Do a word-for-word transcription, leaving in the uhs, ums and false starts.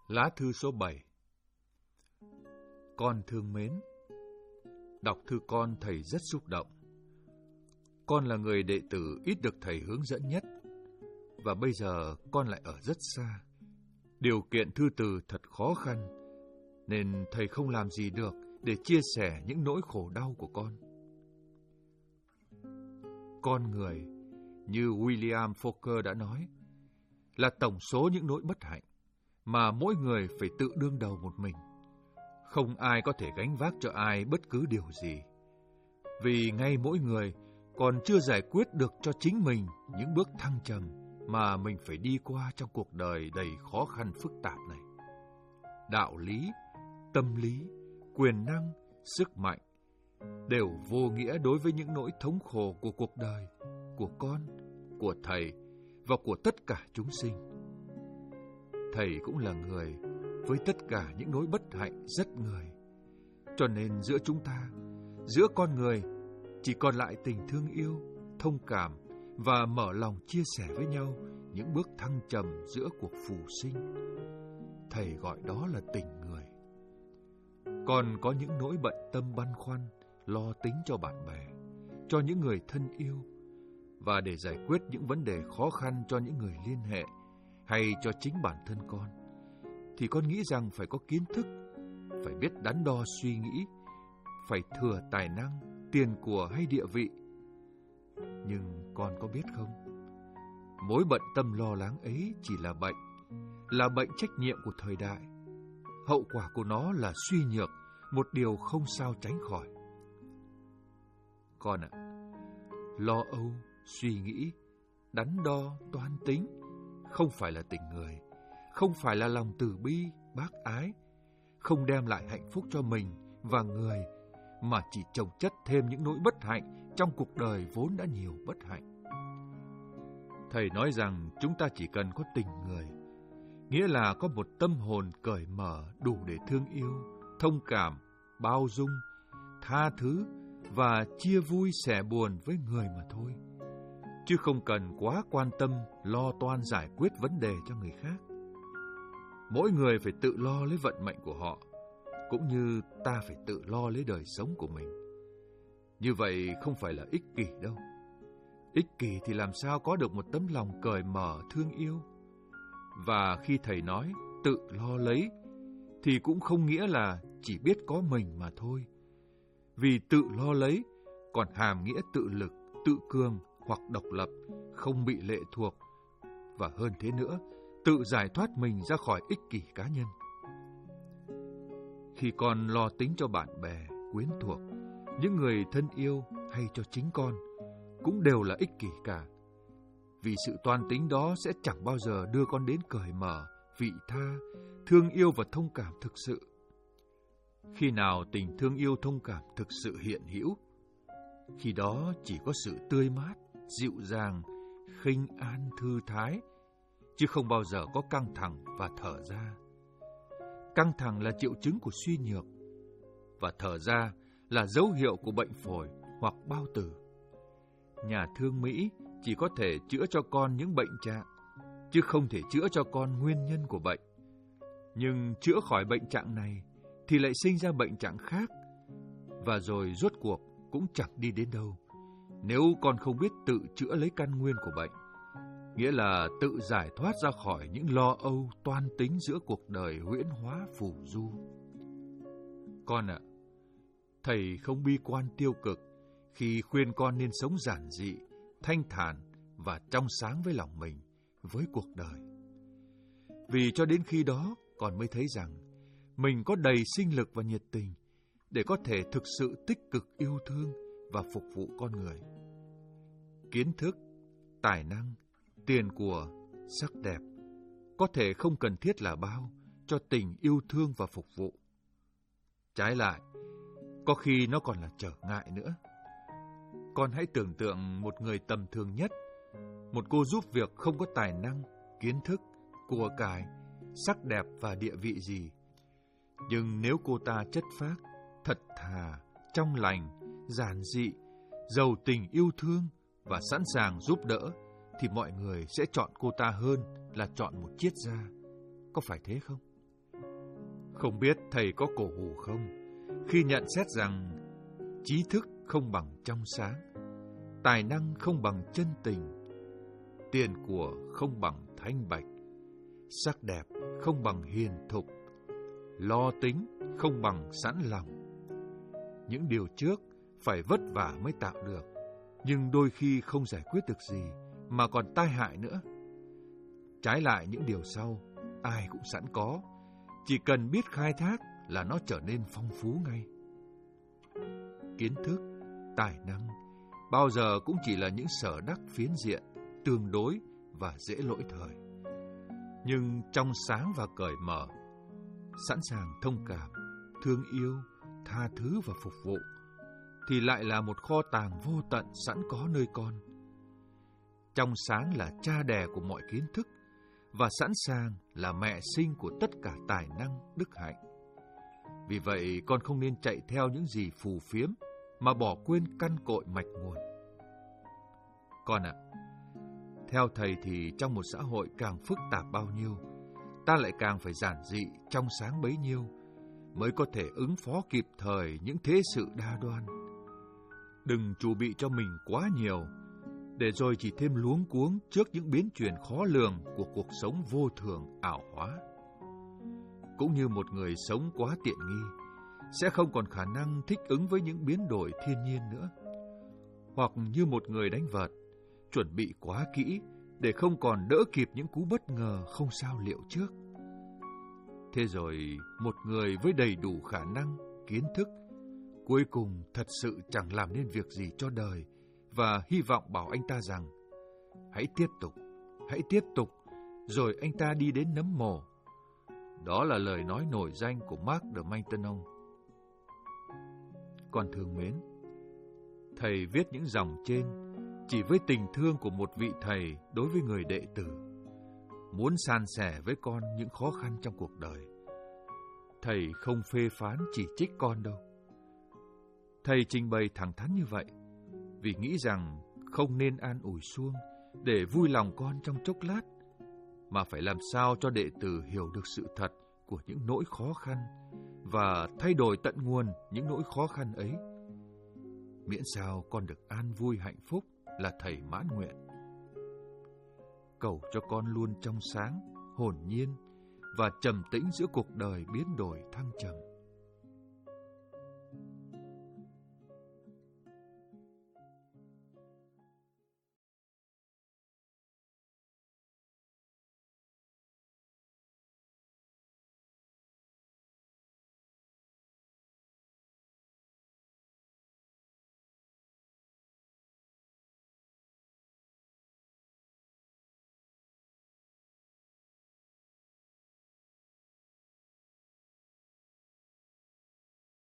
Lá thư số bảy. Con thương mến, đọc thư con thầy rất xúc động. Con là người đệ tử ít được thầy hướng dẫn nhất, và bây giờ con lại ở rất xa. Điều kiện thư từ thật khó khăn, nên thầy không làm gì được để chia sẻ những nỗi khổ đau của con. Con người, như William Faulkner đã nói, là tổng số những nỗi bất hạnh mà mỗi người phải tự đương đầu một mình. Không ai có thể gánh vác cho ai bất cứ điều gì, vì ngay mỗi người còn chưa giải quyết được cho chính mình những bước thăng trầm mà mình phải đi qua trong cuộc đời đầy khó khăn phức tạp này. Đạo lý, tâm lý, quyền năng, sức mạnh đều vô nghĩa đối với những nỗi thống khổ của cuộc đời, của con, của thầy và của tất cả chúng sinh. Thầy cũng là người với tất cả những nỗi bất hạnh rất người. Cho nên giữa chúng ta, giữa con người, chỉ còn lại tình thương yêu, thông cảm và mở lòng chia sẻ với nhau những bước thăng trầm giữa cuộc phù sinh. Thầy gọi đó là tình người. Còn có những nỗi bận tâm băn khoăn, lo tính cho bạn bè, cho những người thân yêu, và để giải quyết những vấn đề khó khăn cho những người liên hệ hay cho chính bản thân con, thì con nghĩ rằng phải có kiến thức, phải biết đắn đo suy nghĩ, phải thừa tài năng, tiền của hay địa vị. Nhưng con có biết không, mối bận tâm lo lắng ấy chỉ là bệnh, là bệnh trách nhiệm của thời đại. Hậu quả của nó là suy nhược, một điều không sao tránh khỏi. Con ạ, lo âu, suy nghĩ, đắn đo, toan tính không phải là tình người, không phải là lòng từ bi, bác ái, không đem lại hạnh phúc cho mình và người, mà chỉ chồng chất thêm những nỗi bất hạnh trong cuộc đời vốn đã nhiều bất hạnh. Thầy nói rằng chúng ta chỉ cần có tình người, nghĩa là có một tâm hồn cởi mở đủ để thương yêu, thông cảm, bao dung, tha thứ và chia vui sẻ buồn với người mà thôi, chứ không cần quá quan tâm lo toan giải quyết vấn đề cho người khác. Mỗi người phải tự lo lấy vận mệnh của họ, cũng như ta phải tự lo lấy đời sống của mình. Như vậy không phải là ích kỷ đâu. Ích kỷ thì làm sao có được một tấm lòng cởi mở thương yêu. Và khi thầy nói tự lo lấy, thì cũng không nghĩa là chỉ biết có mình mà thôi. Vì tự lo lấy còn hàm nghĩa tự lực, tự cường hoặc độc lập, không bị lệ thuộc, và hơn thế nữa, tự giải thoát mình ra khỏi ích kỷ cá nhân. Khi con lo tính cho bạn bè, quyến thuộc, những người thân yêu hay cho chính con, cũng đều là ích kỷ cả. Vì sự toan tính đó sẽ chẳng bao giờ đưa con đến cởi mở, vị tha, thương yêu và thông cảm thực sự. Khi nào tình thương yêu thông cảm thực sự hiện hữu, khi đó chỉ có sự tươi mát, dịu dàng, khinh an, thư thái, chứ không bao giờ có căng thẳng và thở ra. Căng thẳng là triệu chứng của suy nhược, và thở ra là dấu hiệu của bệnh phổi hoặc bao tử. Nhà thương Mỹ chỉ có thể chữa cho con những bệnh trạng, chứ không thể chữa cho con nguyên nhân của bệnh. Nhưng chữa khỏi bệnh trạng này thì lại sinh ra bệnh trạng khác, và rồi rốt cuộc cũng chẳng đi đến đâu, nếu con không biết tự chữa lấy căn nguyên của bệnh, nghĩa là tự giải thoát ra khỏi những lo âu toan tính giữa cuộc đời huyễn hóa phù du. Con ạ, thầy không bi quan tiêu cực khi khuyên con nên sống giản dị, thanh thản và trong sáng với lòng mình, với cuộc đời. Vì cho đến khi đó, con mới thấy rằng mình có đầy sinh lực và nhiệt tình để có thể thực sự tích cực yêu thương và phục vụ con người. Kiến thức, tài năng, tiền của, sắc đẹp có thể không cần thiết là bao cho tình yêu thương và phục vụ. Trái lại, có khi nó còn là trở ngại nữa. Con hãy tưởng tượng một người tầm thường nhất, một cô giúp việc không có tài năng, kiến thức, của cải, sắc đẹp và địa vị gì. Nhưng nếu cô ta chất phác, thật thà, trong lành, giản dị, giàu tình yêu thương và sẵn sàng giúp đỡ, thì mọi người sẽ chọn cô ta hơn là chọn một triết gia. Có phải thế không? Không biết thầy có cổ hủ không khi nhận xét rằng trí thức không bằng trong sáng, tài năng không bằng chân tình, tiền của không bằng thanh bạch, sắc đẹp không bằng hiền thục, lo tính không bằng sẵn lòng. Những điều trước phải vất vả mới tạo được, nhưng đôi khi không giải quyết được gì mà còn tai hại nữa. Trái lại, những điều sau ai cũng sẵn có, chỉ cần biết khai thác là nó trở nên phong phú ngay. Kiến thức, tài năng bao giờ cũng chỉ là những sở đắc phiến diện, tương đối và dễ lỗi thời. Nhưng trong sáng và cởi mở, sẵn sàng thông cảm, thương yêu, tha thứ và phục vụ, thì lại là một kho tàng vô tận sẵn có nơi con. Trong sáng là cha đẻ của mọi kiến thức, và sẵn sàng là mẹ sinh của tất cả tài năng, đức hạnh. Vì vậy, con không nên chạy theo những gì phù phiếm, mà bỏ quên căn cội mạch nguồn. Con ạ, theo thầy thì trong một xã hội càng phức tạp bao nhiêu, ta lại càng phải giản dị, trong sáng bấy nhiêu, mới có thể ứng phó kịp thời những thế sự đa đoan. Đừng chuẩn bị cho mình quá nhiều, để rồi chỉ thêm luống cuống trước những biến chuyển khó lường của cuộc sống vô thường ảo hóa. Cũng như một người sống quá tiện nghi, sẽ không còn khả năng thích ứng với những biến đổi thiên nhiên nữa. Hoặc như một người đánh vợt, chuẩn bị quá kỹ để không còn đỡ kịp những cú bất ngờ không sao liệu trước. Thế rồi, một người với đầy đủ khả năng, kiến thức, cuối cùng thật sự chẳng làm nên việc gì cho đời, và hy vọng bảo anh ta rằng, hãy tiếp tục, hãy tiếp tục, rồi anh ta đi đến nấm mồ. Đó là lời nói nổi danh của Mark de Maintenon. Con thương mến, thầy viết những dòng trên chỉ với tình thương của một vị thầy đối với người đệ tử, muốn san sẻ với con những khó khăn trong cuộc đời. Thầy không phê phán chỉ trích con đâu. Thầy trình bày thẳng thắn như vậy vì nghĩ rằng không nên an ủi suông để vui lòng con trong chốc lát, mà phải làm sao cho đệ tử hiểu được sự thật của những nỗi khó khăn và thay đổi tận nguồn những nỗi khó khăn ấy. Miễn sao con được an vui hạnh phúc là thầy mãn nguyện. Cầu cho con luôn trong sáng, hồn nhiên và trầm tĩnh giữa cuộc đời biến đổi thăng trầm.